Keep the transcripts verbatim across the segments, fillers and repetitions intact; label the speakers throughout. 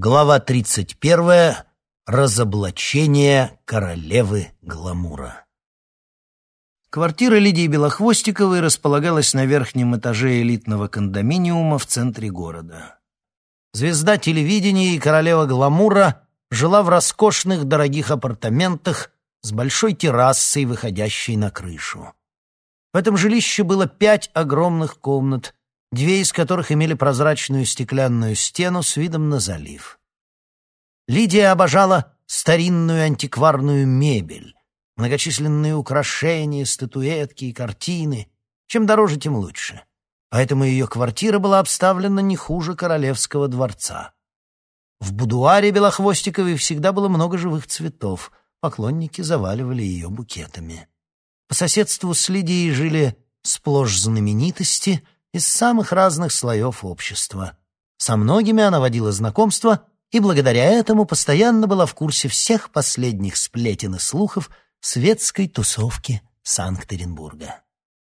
Speaker 1: Глава тридцать первая. Разоблачение королевы гламура. Квартира Лидии Белохвостиковой располагалась на верхнем этаже элитного кондоминиума в центре города. Звезда телевидения и королева гламура жила в роскошных дорогих апартаментах с большой террасой, выходящей на крышу. В этом жилище было пять огромных комнат, две из которых имели прозрачную стеклянную стену с видом на залив. Лидия обожала старинную антикварную мебель, многочисленные украшения, статуэтки и картины. Чем дороже, тем лучше. Поэтому ее квартира была обставлена не хуже королевского дворца. В будуаре Белохвостиковой всегда было много живых цветов. Поклонники заваливали ее букетами. По соседству с Лидией жили сплошь знаменитости из самых разных слоев общества. Со многими она водила знакомства и благодаря этому постоянно была в курсе всех последних сплетен и слухов светской тусовки Санкт-Петербурга.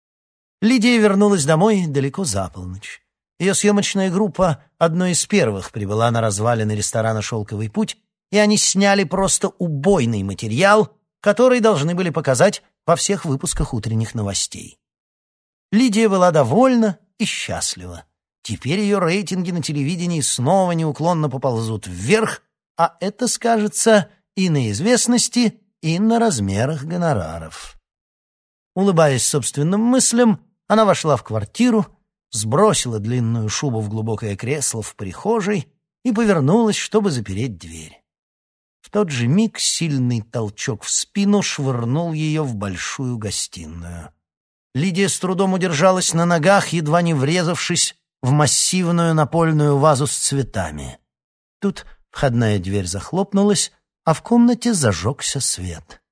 Speaker 1: Лидия вернулась домой далеко за полночь. Ее съемочная группа одной из первых прибыла на развалины ресторана «Шелковый путь», и они сняли просто убойный материал, который должны были показать во всех выпусках утренних новостей. Лидия была довольна и счастлива. Теперь ее рейтинги на телевидении снова неуклонно поползут вверх, а это скажется и на известности, и на размерах гонораров. Улыбаясь собственным мыслям, она вошла в квартиру, сбросила длинную шубу в глубокое кресло в прихожей и повернулась, чтобы запереть дверь. В тот же миг сильный толчок в спину швырнул ее в большую гостиную. Лидия с трудом удержалась на ногах, едва не врезавшись в массивную напольную вазу с цветами. Тут входная дверь захлопнулась, а в комнате зажегся свет.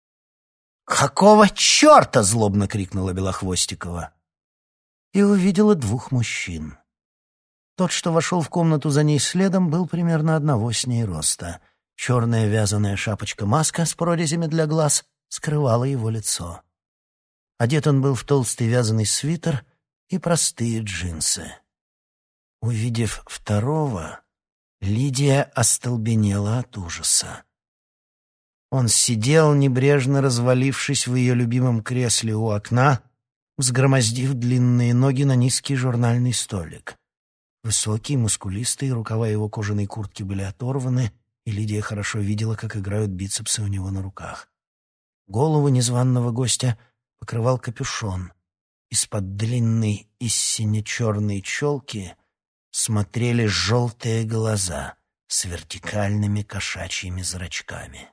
Speaker 1: «Какого черта?» — злобно крикнула Белохвостикова. И увидела двух мужчин. Тот, что вошел в комнату за ней следом, был примерно одного с ней роста. Черная вязаная шапочка-маска с прорезями для глаз скрывала его лицо. Одет он был в толстый вязаный свитер и простые джинсы. Увидев второго, Лидия остолбенела от ужаса. Он сидел, небрежно развалившись в ее любимом кресле у окна, взгромоздив длинные ноги на низкий журнальный столик. Высокий, мускулистый, рукава его кожаной куртки были оторваны, и Лидия хорошо видела, как играют бицепсы у него на руках. Голову незваного гостя покрывал капюшон. Из-под длинной и сине-черной челки смотрели желтые глаза с вертикальными кошачьими зрачками.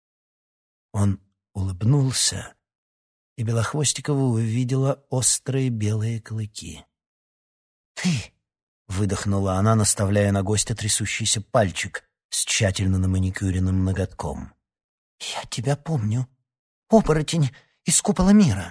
Speaker 1: Он улыбнулся, и Белохвостикова увидела острые белые клыки. «Ты!» — выдохнула она, наставляя на гостя трясущийся пальчик с тщательно наманикюренным ноготком. «Я тебя помню. Оборотень из купола мира».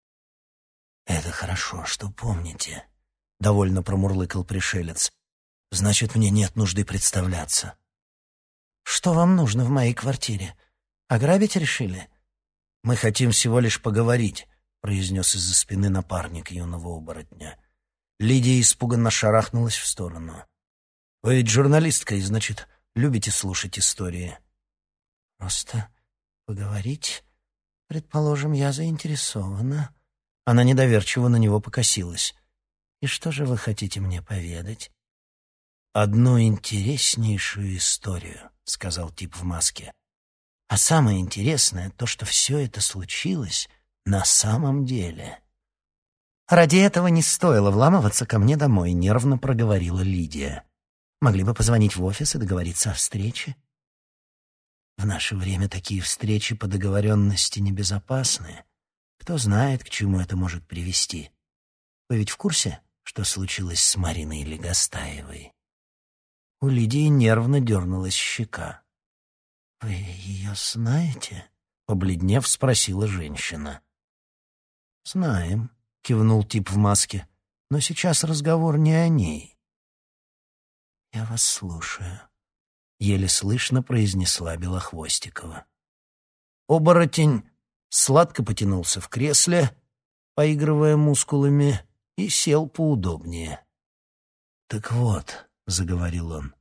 Speaker 1: «Это хорошо, что помните», — довольно промурлыкал пришелец. «Значит, мне нет нужды представляться». «Что вам нужно в моей квартире? Ограбить решили?» «Мы хотим всего лишь поговорить», — произнес из-за спины напарник юного оборотня. Лидия испуганно шарахнулась в сторону. «Вы ведь журналистка и, значит, любите слушать истории». «Просто поговорить? Предположим, я заинтересована». Она недоверчиво на него покосилась. «И что же вы хотите мне поведать?» «Одну интереснейшую историю», — сказал тип в маске. «А самое интересное — то, что все это случилось на самом деле». «Ради этого не стоило вламываться ко мне домой», — нервно проговорила Лидия. «Могли бы позвонить в офис и договориться о встрече». «В наше время такие встречи по договоренности небезопасны. Кто знает, к чему это может привести. Вы ведь в курсе, что случилось с Мариной Легостаевой?» У Лидии нервно дернулась щека. «Вы ее знаете?» — побледнев, спросила женщина. «Знаем», — кивнул тип в маске, — «но сейчас разговор не о ней». «Я вас слушаю», — еле слышно произнесла Белохвостикова. Оборотень сладко потянулся в кресле, поигрывая мускулами, и сел поудобнее. «Так вот», — заговорил он,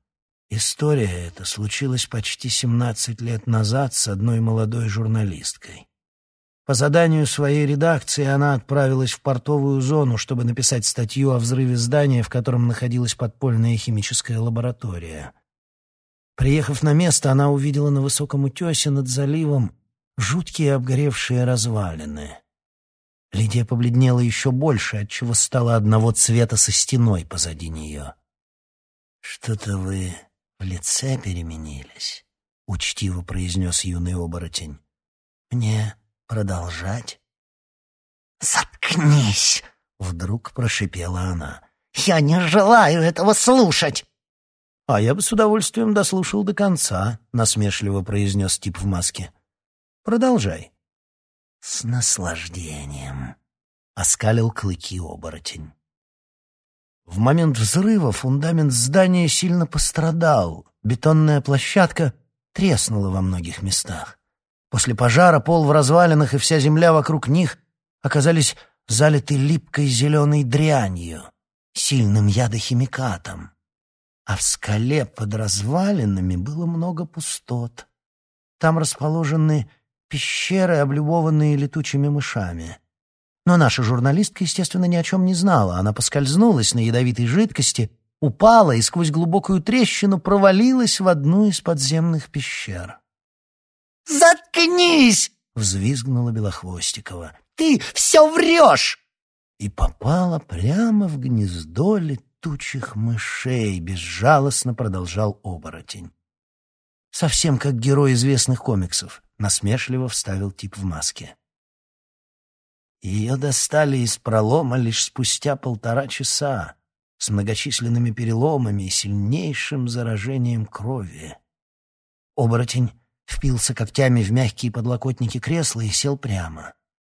Speaker 1: История эта случилась почти семнадцать лет назад с одной молодой журналисткой. По заданию своей редакции она отправилась в портовую зону, чтобы написать статью о взрыве здания, в котором находилась подпольная химическая лаборатория. Приехав на место, она увидела на высоком утесе над заливом жуткие обгоревшие развалины. Лидия побледнела еще больше, отчего стала одного цвета со стеной позади нее. «Что-то вы в лице переменились», — учтиво произнес юный оборотень. «Мне продолжать?»
Speaker 2: «Заткнись!» —
Speaker 1: вдруг прошипела она.
Speaker 2: «Я не желаю этого слушать!»
Speaker 1: «А я бы с удовольствием дослушал до конца», — насмешливо произнес тип в маске. «Продолжай».
Speaker 2: «С наслаждением»,
Speaker 1: — оскалил клыки оборотень. В момент взрыва фундамент здания сильно пострадал, бетонная площадка треснула во многих местах. После пожара пол в развалинах и вся земля вокруг них оказались залиты липкой зеленой дрянью, сильным ядохимикатом. А в скале под развалинами было много пустот. Там расположены пещеры, облюбованные летучими мышами. Но наша журналистка, естественно, ни о чем не знала. Она поскользнулась на ядовитой жидкости, упала и сквозь глубокую трещину провалилась в одну из подземных пещер.
Speaker 2: «Заткнись!» —
Speaker 1: взвизгнула Белохвостикова.
Speaker 2: «Ты все врешь!»
Speaker 1: И попала прямо в гнездо летучих мышей, безжалостно продолжал оборотень. Совсем как герой известных комиксов, насмешливо вставил тип в маске. Ее достали из пролома лишь спустя полтора часа, с многочисленными переломами и сильнейшим заражением крови. Оборотень впился когтями в мягкие подлокотники кресла и сел прямо.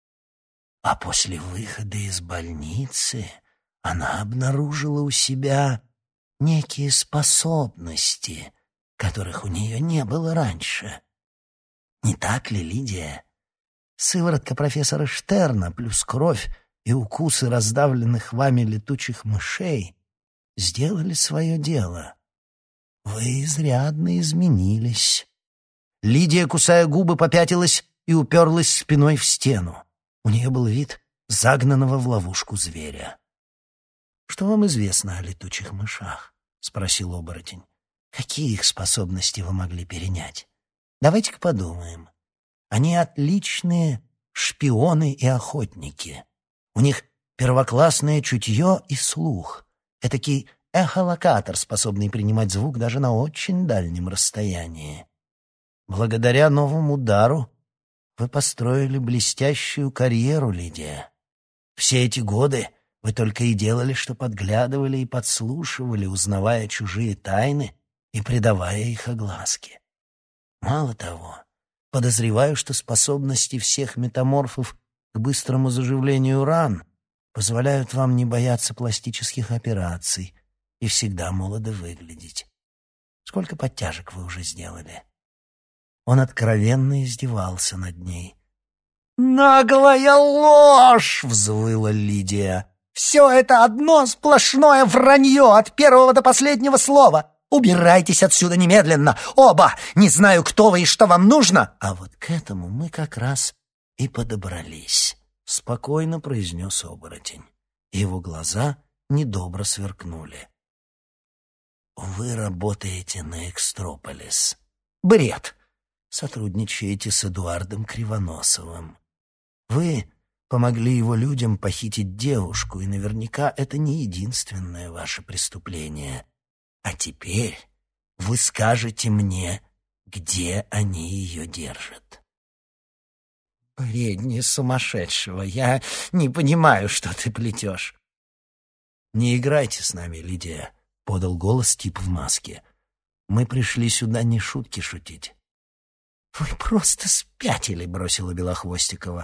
Speaker 1: А после выхода из больницы она обнаружила у себя некие способности, которых у нее не было раньше. Не так ли, Лидия? Сыворотка профессора Штерна плюс кровь и укусы раздавленных вами летучих мышей сделали свое дело. Вы изрядно изменились. Лидия, кусая губы, попятилась и уперлась спиной в стену. У нее был вид загнанного в ловушку зверя. «Что вам известно о летучих мышах?» — спросил оборотень. «Какие их способности вы могли перенять? Давайте-ка подумаем. Они отличные шпионы и охотники. У них первоклассное чутье и слух. Этакий эхолокатор, способный принимать звук даже на очень дальнем расстоянии. Благодаря новому дару вы построили блестящую карьеру, Лидия. Все эти годы вы только и делали, что подглядывали и подслушивали, узнавая чужие тайны и придавая их огласке. Мало того, подозреваю, что способности всех метаморфов к быстрому заживлению ран позволяют вам не бояться пластических операций и всегда молодо выглядеть. Сколько подтяжек вы уже сделали?» Он откровенно издевался над ней.
Speaker 2: «Наглая ложь!» —
Speaker 1: взвыла Лидия.
Speaker 2: «Все это одно сплошное вранье от первого до последнего слова. Убирайтесь отсюда немедленно, оба! Не знаю, кто вы и что вам нужно!»
Speaker 1: «А вот к этому мы как раз и подобрались», — спокойно произнес оборотень. Его глаза недобро сверкнули. «Вы работаете на Экстрополис».
Speaker 2: «Бред!»
Speaker 1: «Сотрудничаете с Эдуардом Кривоносовым. Вы помогли его людям похитить девушку, и наверняка это не единственное ваше преступление. А теперь вы скажете мне, где они ее держат».
Speaker 2: «Бредни сумасшедшего! Я не понимаю, что ты плетешь».
Speaker 1: «Не играйте с нами, Лидия», — подал голос тип в маске. «Мы пришли сюда не шутки шутить».
Speaker 2: «Вы просто спятили», — бросила Белохвостикова.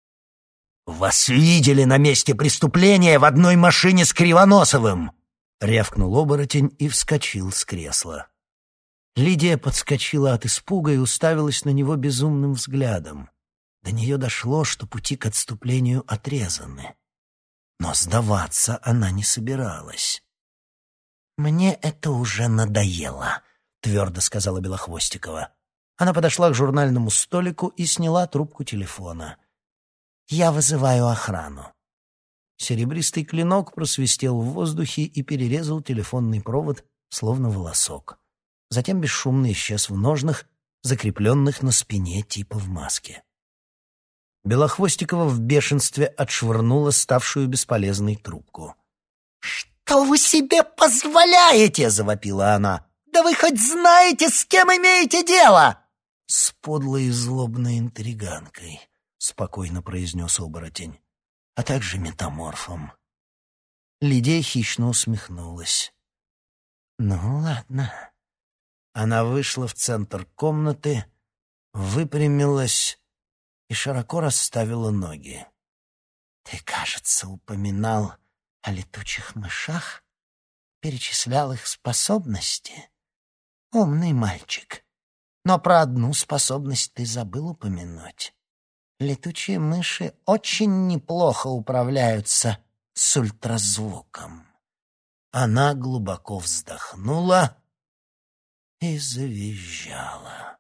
Speaker 1: «Вас видели на месте преступления в одной машине с Кривоносовым!» — рявкнул оборотень и вскочил с кресла. Лидия подскочила от испуга и уставилась на него безумным взглядом. До нее дошло, что пути к отступлению отрезаны. Но сдаваться она не собиралась.
Speaker 2: «Мне это уже надоело»,
Speaker 1: — твердо сказала Белохвостикова. Она подошла к журнальному столику и сняла трубку телефона. «Я вызываю охрану». Серебристый клинок просвистел в воздухе и перерезал телефонный провод, словно волосок. Затем бесшумно исчез в ножнах, закрепленных на спине типа в маске. Белохвостикова в бешенстве отшвырнула ставшую бесполезной трубку.
Speaker 2: «Что вы себе позволяете?» — завопила она. «Да вы хоть знаете, с кем имеете дело?»
Speaker 1: «С подлой и злобной интриганкой», — спокойно произнес оборотень, «а также метаморфом». Лидия хищно усмехнулась. «Ну, ладно». Она вышла в центр комнаты, выпрямилась и широко расставила ноги. «Ты, кажется, упоминал о летучих мышах, перечислял их способности. Умный мальчик. Но про одну способность ты забыл упомянуть. Летучие мыши очень неплохо управляются с ультразвуком». Она глубоко вздохнула и завизжала.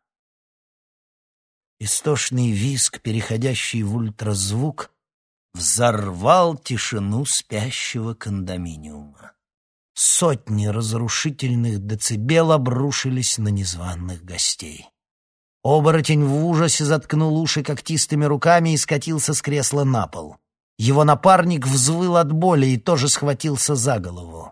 Speaker 1: Истошный визг, переходящий в ультразвук, взорвал тишину спящего кондоминиума. Сотни разрушительных децибел обрушились на незваных гостей. Оборотень в ужасе заткнул уши когтистыми руками и скатился с кресла на пол. Его напарник взвыл от боли и тоже схватился за голову.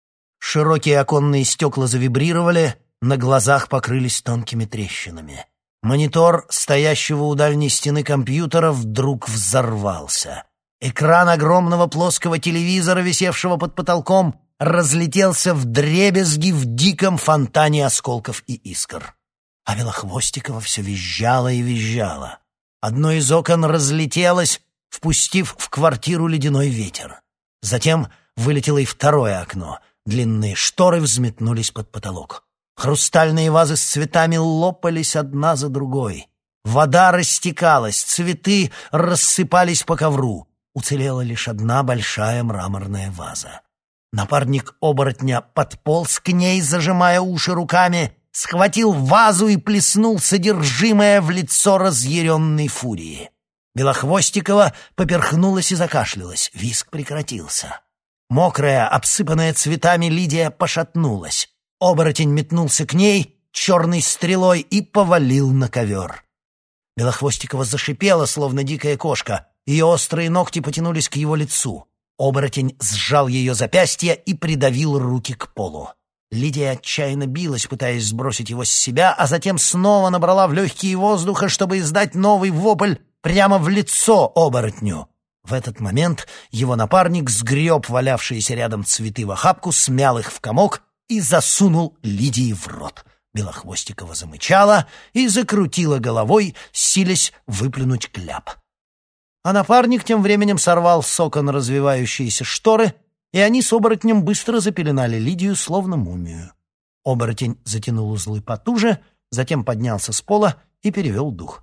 Speaker 1: Широкие оконные стекла завибрировали, на глазах покрылись тонкими трещинами. Монитор, стоящего у дальней стены компьютера, вдруг взорвался. Экран огромного плоского телевизора, висевшего под потолком, разлетелся вдребезги в диком фонтане осколков и искр. А Белохвостикова все визжала и визжала. Одно из окон разлетелось, впустив в квартиру ледяной ветер. Затем вылетело и второе окно. Длинные шторы взметнулись под потолок. Хрустальные вазы с цветами лопались одна за другой. Вода растекалась, цветы рассыпались по ковру. Уцелела лишь одна большая мраморная ваза. Напарник оборотня подполз к ней, зажимая уши руками, схватил вазу и плеснул содержимое в лицо разъяренной фурии. Белохвостикова поперхнулась и закашлялась. Визг прекратился. Мокрая, обсыпанная цветами Лидия пошатнулась. Оборотень метнулся к ней черной стрелой и повалил на ковер. Белохвостикова зашипела, словно дикая кошка. Ее острые ногти потянулись к его лицу. Оборотень сжал ее запястье и придавил руки к полу. Лидия отчаянно билась, пытаясь сбросить его с себя, а затем снова набрала в легкие воздуха, чтобы издать новый вопль прямо в лицо оборотню. В этот момент его напарник сгреб валявшиеся рядом цветы в охапку, смял их в комок и засунул Лидии в рот. Белохвостикова замычала и закрутила головой, силясь выплюнуть кляп. А напарник тем временем сорвал с окон развивающиеся шторы, и они с оборотнем быстро запеленали Лидию, словно мумию. Оборотень затянул узлы потуже, затем поднялся с пола и перевел дух.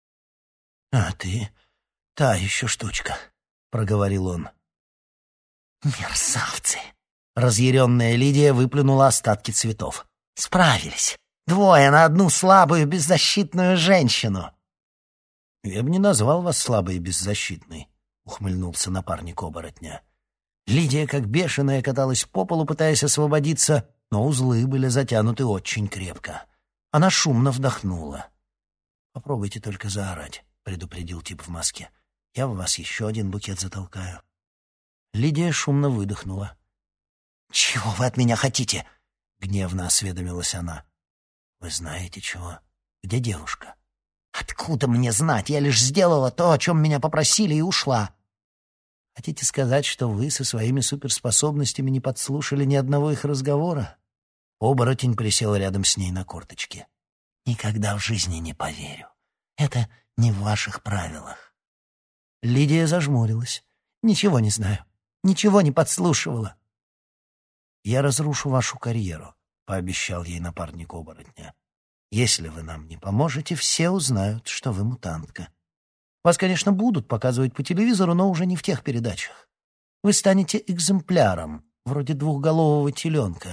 Speaker 1: — А ты та еще штучка, — проговорил он. — Мерзавцы! — разъяренная Лидия выплюнула остатки цветов. — Справились! Двое на одну слабую, беззащитную женщину! — Я бы не назвал вас слабой и беззащитной, — ухмыльнулся напарник оборотня. Лидия, как бешеная, каталась по полу, пытаясь освободиться, но узлы были затянуты очень крепко. Она шумно вдохнула. — Попробуйте только заорать, — предупредил тип в маске. — Я в вас еще один букет затолкаю. Лидия шумно выдохнула. — Чего вы от меня хотите? — гневно осведомилась она. — Вы знаете чего? Где девушка? — Откуда мне знать? Я лишь сделала то, о чем меня попросили, и ушла. — Хотите сказать, что вы со своими суперспособностями не подслушали ни одного их разговора? Оборотень присел рядом с ней на корточки. — Никогда в жизни не поверю. Это не в ваших правилах. Лидия зажмурилась. — Ничего не знаю. Ничего не подслушивала. — Я разрушу вашу карьеру, — пообещал ей напарник оборотня. — Если вы нам не поможете, все узнают, что вы мутантка. Вас, конечно, будут показывать по телевизору, но уже не в тех передачах. Вы станете экземпляром, вроде двухголового теленка,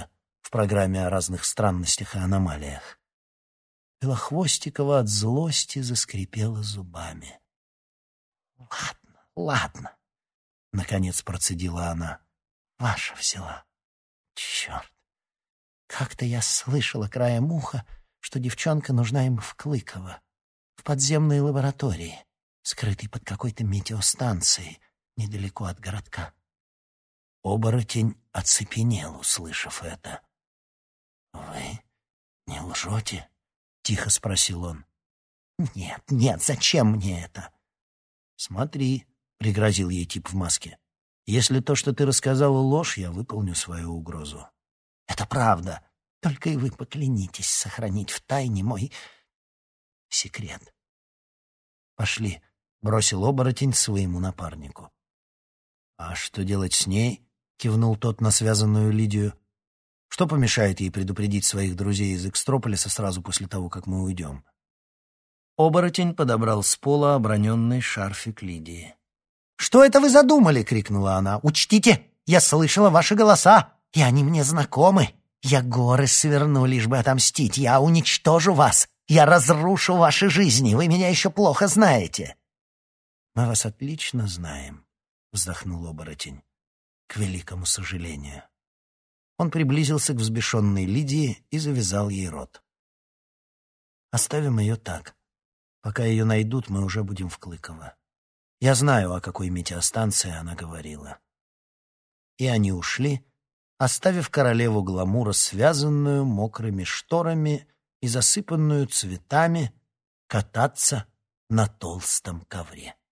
Speaker 1: в программе о разных странностях и аномалиях. Белохвостикова от злости заскрипела зубами. «Ладно, ладно», — наконец процедила она. «Ваша взяла. Черт! Как-то я слышала краем уха, что девчонка нужна им в Клыково, в подземной лаборатории, скрытой под какой-то метеостанцией недалеко от городка». Оборотень оцепенел, услышав это. «Вы не лжете?» — тихо спросил он. «Нет, нет, зачем мне это?» «Смотри», — пригрозил ей тип в маске. «Если то, что ты рассказала, ложь, я выполню свою угрозу». «Это правда. Только и вы поклянитесь сохранить в тайне мой секрет». «Пошли», — бросил оборотень своему напарнику. «А что делать с ней?» — кивнул тот на связанную Лидию. «Что помешает ей предупредить своих друзей из Экстрополиса сразу после того, как мы уйдем?» Оборотень подобрал с пола оброненный шарфик Лидии.
Speaker 2: «Что это вы задумали?» — крикнула она. «Учтите, я слышала ваши голоса, и они мне знакомы. Я горы сверну, лишь бы отомстить. Я уничтожу вас. Я разрушу ваши жизни. Вы меня еще плохо знаете».
Speaker 1: «Мы вас отлично знаем», — вздохнул оборотень. «К великому сожалению». Он приблизился к взбешенной Лидии и завязал ей рот. «Оставим ее так. Пока ее найдут, мы уже будем в Клыково. Я знаю, о какой метеостанции она говорила». И они ушли, оставив королеву гламура связанную мокрыми шторами и засыпанную цветами кататься на толстом ковре.